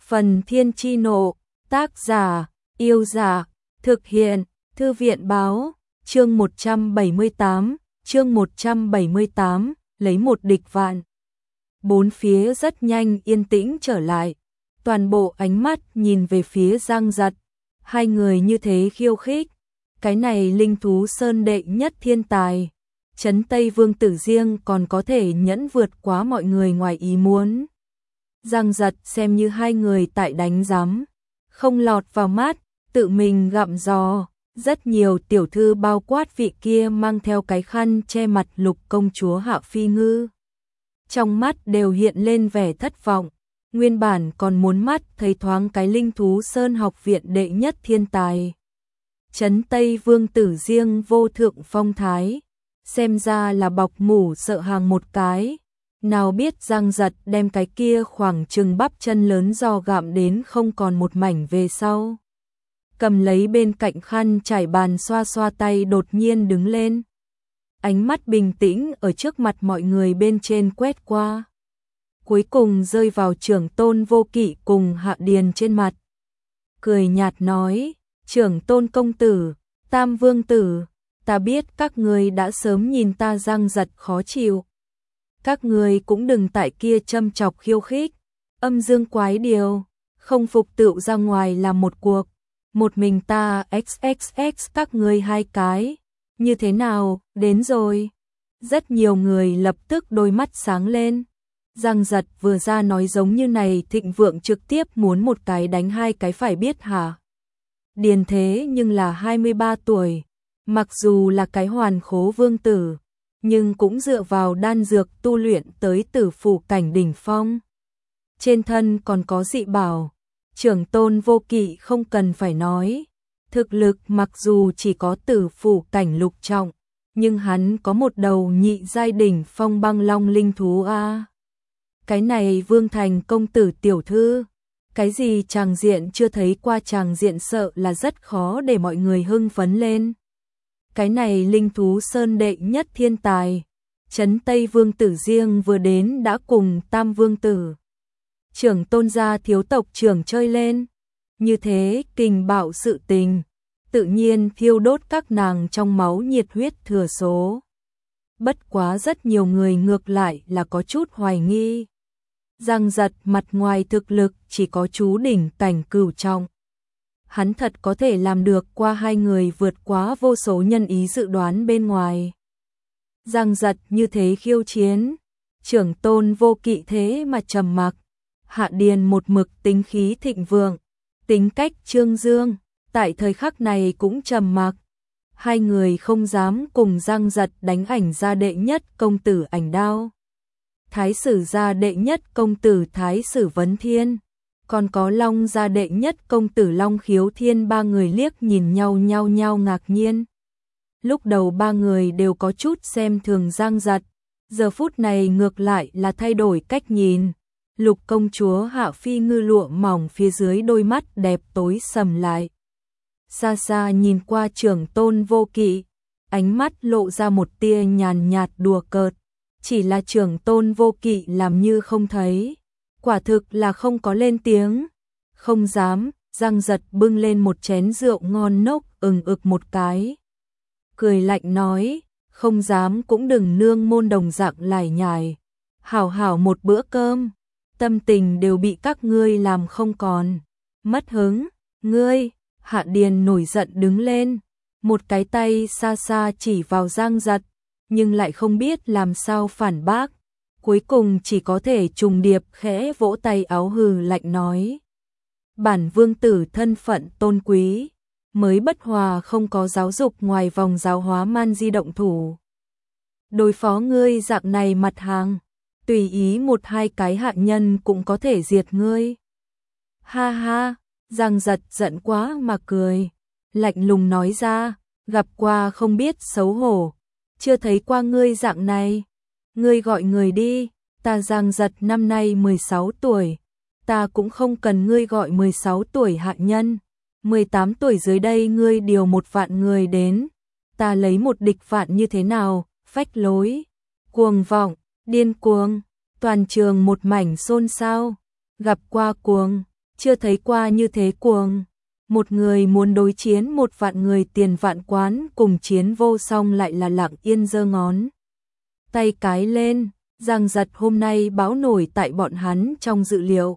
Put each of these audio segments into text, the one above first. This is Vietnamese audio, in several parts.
Phần Thiên Chi Nộ, tác giả, Yêu Giả, thực hiện, Thư viện Báo, chương 178, lấy một địch vạn. Bốn phía rất nhanh yên tĩnh trở lại, toàn bộ ánh mắt nhìn về phía Giang Giật, hai người như thế khiêu khích, cái này linh thú sơn đệ nhất thiên tài, Trấn Tây Vương Tử riêng còn có thể nhẫn vượt quá mọi người ngoài ý muốn. Giang Giật xem như hai người tại đánh giám, không lọt vào mắt, tự mình gặm giò, rất nhiều tiểu thư bao quát vị kia mang theo cái khăn che mặt Lục công chúa Hạ Phi Ngư. Trong mắt đều hiện lên vẻ thất vọng, nguyên bản còn muốn mắt thấy thoáng cái linh thú sơn học viện đệ nhất thiên tài. Trấn Tây Vương Tử riêng vô thượng phong thái, xem ra là bọc mủ sợ hàng một cái. Nào biết Giang Giật đem cái kia khoảng chừng bắp chân lớn giò gặm đến không còn một mảnh về sau. Cầm lấy bên cạnh khăn trải bàn xoa xoa tay đột nhiên đứng lên. Ánh mắt bình tĩnh ở trước mặt mọi người bên trên quét qua. Cuối cùng rơi vào Trưởng Tôn Vô Kỵ cùng Hạ Điền trên mặt. Cười nhạt nói, Trưởng Tôn công tử, Tam Vương tử, ta biết các ngươi đã sớm nhìn ta Giang Giật khó chịu. Các ngươi cũng đừng tại kia châm chọc khiêu khích, âm dương quái điều, không phục tựu ra ngoài làm một cuộc, một mình ta xxx các ngươi hai cái, như thế nào, đến rồi. Rất nhiều người lập tức đôi mắt sáng lên. Giang Giật vừa ra nói giống như này Thịnh Vượng trực tiếp muốn một cái đánh hai cái phải biết hả? Điền thế nhưng là 23 tuổi, mặc dù là cái hoàn khố vương tử, nhưng cũng dựa vào đan dược tu luyện tới tử phủ cảnh đỉnh phong. Trên thân còn có dị bảo, Trưởng Tôn Vô Kỵ không cần phải nói, thực lực mặc dù chỉ có tử phủ cảnh lục trọng, nhưng hắn có một đầu nhị giai đỉnh phong băng long linh thú a. Cái này Vương Thành công tử tiểu thư, cái gì tràng diện chưa thấy qua tràng diện sợ là rất khó để mọi người hưng phấn lên. Cái này linh thú sơn đệ nhất thiên tài, Trấn Tây Vương Tử riêng vừa đến đã cùng Tam Vương Tử, Trưởng Tôn gia thiếu tộc trưởng chơi lên. Như thế kình bạo sự tình, tự nhiên thiêu đốt các nàng trong máu nhiệt huyết thừa số. Bất quá rất nhiều người ngược lại là có chút hoài nghi. Giang Giật mặt ngoài thực lực chỉ có chú đỉnh cảnh cửu trọng. Hắn thật có thể làm được qua hai người vượt quá vô số nhân ý dự đoán bên ngoài. Giang Giật như thế khiêu chiến, Trưởng Tôn Vô Kỵ thế mà trầm mặc. Hạ Điền một mực tính khí thịnh vượng, tính cách trương dương, tại thời khắc này cũng trầm mặc. Hai người không dám cùng Giang Giật đánh ảnh gia đệ nhất công tử Ảnh Đao, Thái sử gia đệ nhất công tử Thái sử Vấn Thiên, còn có Long gia đệ nhất công tử Long Khiếu Thiên. Ba người liếc nhìn nhau ngạc nhiên. Lúc đầu ba người đều có chút xem thường Giang Giật, giờ phút này ngược lại là thay đổi cách nhìn. Lục công chúa Hạ Phi Ngư lụa mỏng phía dưới đôi mắt đẹp tối sầm lại. Xa xa nhìn qua Trưởng Tôn Vô Kỵ, ánh mắt lộ ra một tia nhàn nhạt đùa cợt. Chỉ là Trưởng Tôn Vô Kỵ làm như không thấy, quả thực là không có lên tiếng. Không dám. Giang Giật bưng lên một chén rượu ngon nốc ực một cái, cười lạnh nói, không dám cũng đừng nương môn đồng dạng lải nhải. Hảo hảo một bữa cơm, tâm tình đều bị các ngươi làm không còn. Mất hứng, ngươi. Hạ Điền nổi giận đứng lên, một cái tay xa xa chỉ vào Giang Giật, nhưng lại không biết làm sao phản bác. Cuối cùng chỉ có thể trùng điệp khẽ vỗ tay áo hừ lạnh nói, bản vương tử thân phận tôn quý, mới bất hòa không có giáo dục ngoài vòng giáo hóa man di động thủ. Đối phó ngươi dạng này mặt hàng, tùy ý một hai cái hạ nhân cũng có thể diệt ngươi. Ha ha. Giang Giật giận quá mà cười, lạnh lùng nói ra, gặp qua không biết xấu hổ, chưa thấy qua ngươi dạng này. Ngươi gọi người đi, ta Giang Giật năm nay 16 tuổi, ta cũng không cần ngươi gọi 16 tuổi hạ nhân. 18 tuổi dưới đây ngươi điều 1 vạn người đến, ta lấy một địch vạn như thế nào? Phách lối, cuồng vọng, điên cuồng. Toàn trường một mảnh xôn xao, gặp qua cuồng. chưa thấy qua như thế cuồng. Một người muốn đối chiến 1.000 người tiền vạn quán cùng chiến vô song lại là lặng yên giơ ngón tay cái lên, Giang Giật hôm nay báo nổi tại bọn hắn trong dự liệu.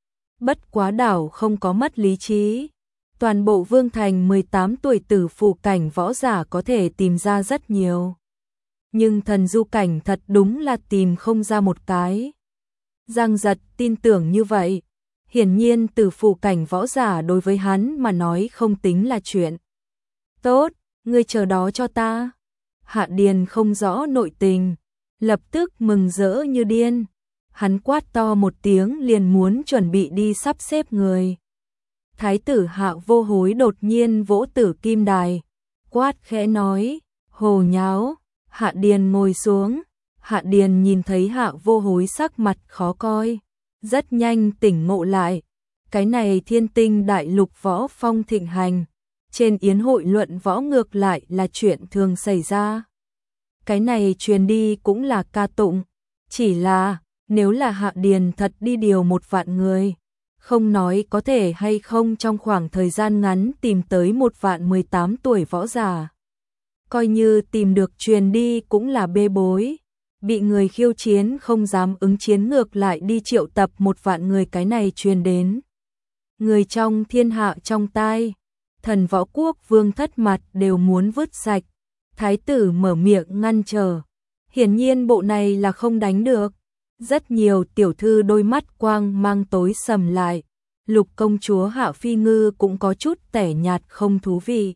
Bất quá đảo không có mất lý trí. Toàn bộ Vương Thành 18 tuổi tử phụ cảnh võ giả có thể tìm ra rất nhiều. Nhưng thần du cảnh thật đúng là tìm không ra một cái. Giang Giật tin tưởng như vậy. Hiển nhiên tử phụ cảnh võ giả đối với hắn mà nói không tính là chuyện. Tốt, ngươi chờ đó cho ta. Hạ Điền không rõ nội tình, lập tức mừng rỡ như điên. Hắn quát to một tiếng liền muốn chuẩn bị đi sắp xếp người. Thái tử Hạ Vô Hối đột nhiên vỗ tử kim đài, quát khẽ nói, hồ nháo. Hạ Điền ngồi xuống. Hạ Điền nhìn thấy Hạ Vô Hối sắc mặt khó coi, rất nhanh tỉnh ngộ lại. Cái này Thiên Tinh đại lục võ phong thịnh hành, trên yến hội luận võ ngược lại là chuyện thường xảy ra. Cái này truyền đi cũng là ca tụng, chỉ là nếu là Hạ Điền thật đi điều 1.000 người, không nói có thể hay không trong khoảng thời gian ngắn tìm tới 1.000 18 tuổi võ giả. Coi như tìm được truyền đi cũng là bê bối, bị người khiêu chiến không dám ứng chiến ngược lại đi triệu tập 1.000 người, cái này truyền đến người trong thiên hạ trong tai, thần võ quốc vương thất mặt đều muốn vứt sạch. Thái tử mở miệng ngăn trở, hiển nhiên bộ này là không đánh được. Rất nhiều tiểu thư đôi mắt quang mang tối sầm lại. Lục công chúa Hạ Phi Ngư cũng có chút tẻ nhạt không thú vị.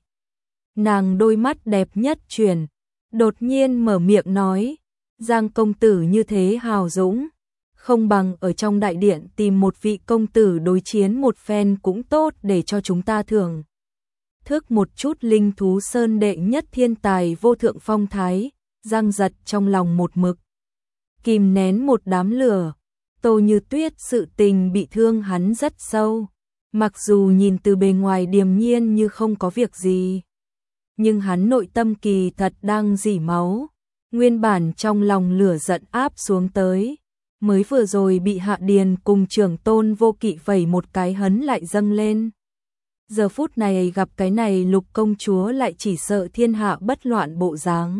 Nàng đôi mắt đẹp nhất chuyển, đột nhiên mở miệng nói, Giang công tử như thế hào dũng, không bằng ở trong đại điện tìm một vị công tử đối chiến một phen cũng tốt để cho chúng ta thưởng thức một chút linh thú sơn đệ nhất thiên tài vô thượng phong thái. Giang Giật trong lòng một mực kìm nén một đám lửa. Tô Như Tuyết sự tình bị thương hắn rất sâu, mặc dù nhìn từ bề ngoài điềm nhiên như không có việc gì, nhưng hắn nội tâm kỳ thật đang rỉ máu. Nguyên bản trong lòng lửa giận áp xuống tới, mới vừa rồi bị Hạ Điền cùng trưởng tôn Vô Kỵ vẩy một cái hấn lại dâng lên. Giờ phút này gặp cái này Lục công chúa lại chỉ sợ thiên hạ bất loạn bộ dáng,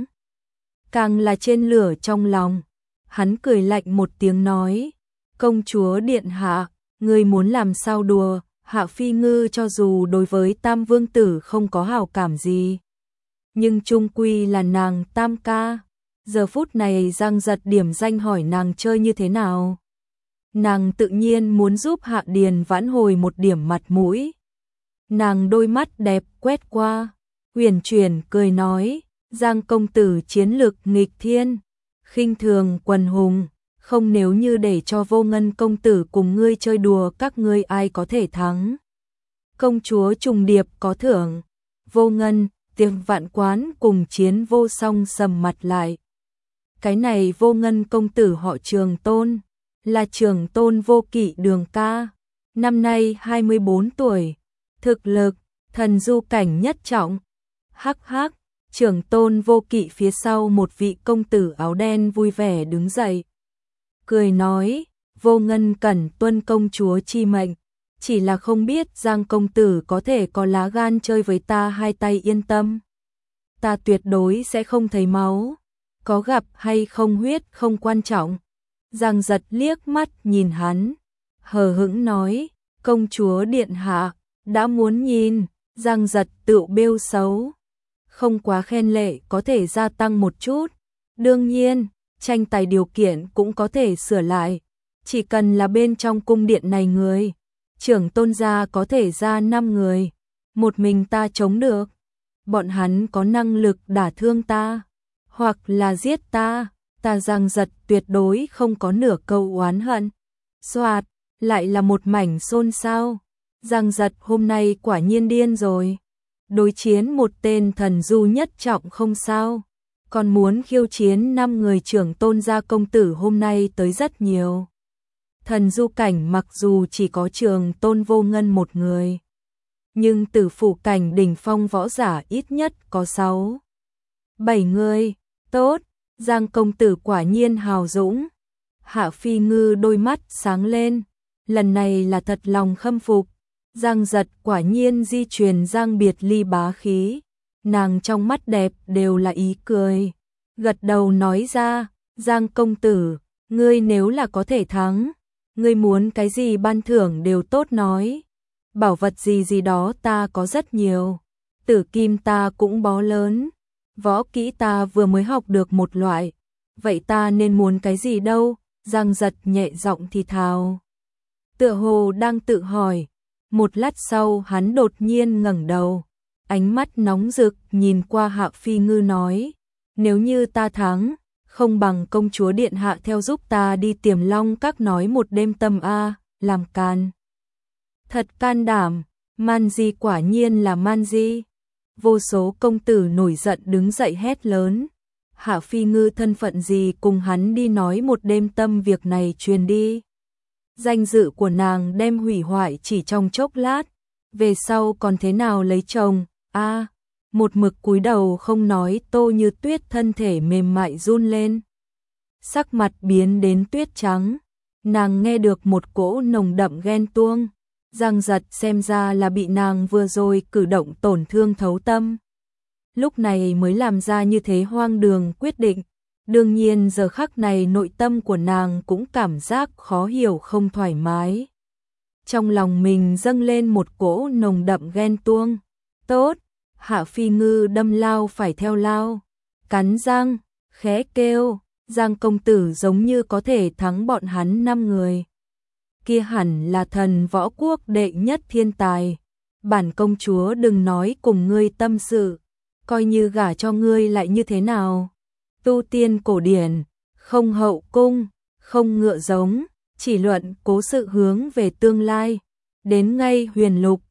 càng là trên lửa trong lòng. Hắn cười lạnh một tiếng nói, công chúa điện hạ, ngươi muốn làm sao đùa. Hạ Phi Ngư cho dù đối với Tam Vương Tử không có hảo cảm gì, nhưng chung quy là nàng tam ca. Giờ phút này Giang Giật điểm danh hỏi nàng chơi như thế nào. Nàng tự nhiên muốn giúp Hạ Điền vãn hồi một điểm mặt mũi. Nàng đôi mắt đẹp quét qua, huyền chuyển cười nói, Giang công tử chiến lực nghịch thiên, khinh thường quần hùng, không nếu như để cho Vô Ngân công tử cùng ngươi chơi đùa các ngươi ai có thể thắng. Công chúa trùng điệp có thưởng. Vô Ngân, Tiệc Vạn Quán cùng chiến vô song sầm mặt lại. Cái này Vô Ngân công tử họ Trường Tôn, là Trường Tôn Vô Kỵ đường ca, năm nay 24 tuổi, thực lực thần du cảnh nhất trọng. Hắc hắc. Trường Tôn Vô Kỵ phía sau một vị công tử áo đen vui vẻ đứng dậy, cười nói, Vô Ngân cẩn tuân công chúa chi mệnh, chỉ là không biết Giang công tử có thể có lá gan chơi với ta hai tay yên tâm. Ta tuyệt đối sẽ không thấy máu, có gặp hay không huyết không quan trọng. Giang Giật liếc mắt nhìn hắn, hờ hững nói, công chúa điện hạ, đã muốn nhìn. Giang Giật tựu bêu xấu, không quá khen lệ có thể gia tăng một chút. Đương nhiên, tranh tài điều kiện cũng có thể sửa lại. Chỉ cần là bên trong cung điện này người, trưởng tôn gia có thể ra 5 người, một mình ta chống được. Bọn hắn có năng lực đả thương ta, hoặc là giết ta, ta Giang Giật tuyệt đối không có nửa câu oán hận. Soạt, lại là một mảnh xôn xao. Giang Giật hôm nay quả nhiên điên rồi. Đối chiến một tên thần du nhất trọng không sao, còn muốn khiêu chiến 5 người trưởng tôn gia công tử hôm nay tới rất nhiều. Thần du cảnh mặc dù chỉ có Trường Tôn Vô Ngân một người, nhưng tử phủ cảnh đỉnh phong võ giả ít nhất có 6, 7 người. Tốt, Giang công tử quả nhiên hào dũng. Hạ Phi Ngư đôi mắt sáng lên, lần này là thật lòng khâm phục. Giang Giật quả nhiên di truyền Giang Biệt Ly bá khí, nàng trong mắt đẹp đều là ý cười, gật đầu nói ra, Giang công tử, ngươi nếu là có thể thắng, ngươi muốn cái gì ban thưởng đều tốt nói, bảo vật gì gì đó ta có rất nhiều, tử kim ta cũng bó lớn, võ kỹ ta vừa mới học được một loại, vậy ta nên muốn cái gì đâu? Giang Giật nhẹ giọng thì thào, tựa hồ đang tự hỏi. Một lát sau hắn đột nhiên ngẩng đầu, ánh mắt nóng rực nhìn qua Hạ Phi Ngư nói, nếu như ta thắng, không bằng công chúa điện hạ theo giúp ta đi Tiềm Long Các nói một đêm tâm a, làm can. Thật can đảm, man di quả nhiên là man di. Vô số công tử nổi giận đứng dậy hét lớn, Hạ Phi Ngư thân phận gì cùng hắn đi nói một đêm tâm, việc này truyền đi. Danh dự của nàng đem hủy hoại chỉ trong chốc lát, về sau còn thế nào lấy chồng, một mực cúi đầu không nói Tô Như Tuyết thân thể mềm mại run lên. Sắc mặt biến đến tuyết trắng, nàng nghe được một cỗ nồng đậm ghen tuông, Giang Giật xem ra là bị nàng vừa rồi cử động tổn thương thấu tâm. Lúc này mới làm ra như thế hoang đường quyết định. Đương nhiên giờ khắc này nội tâm của nàng cũng cảm giác khó hiểu không thoải mái. Trong lòng mình dâng lên một cỗ nồng đậm ghen tuông. Tốt, Hạ Phi Ngư đâm lao phải theo lao. Cắn răng, khẽ kêu, Giang công tử giống như có thể thắng bọn hắn 5 người. Kia hẳn là thần võ quốc đệ nhất thiên tài. Bản công chúa đừng nói cùng ngươi tâm sự, coi như gả cho ngươi lại như thế nào. Tu tiên cổ điển, không hậu cung, không ngựa giống, chỉ luận cố sự hướng về tương lai. Đến ngay huyền lục,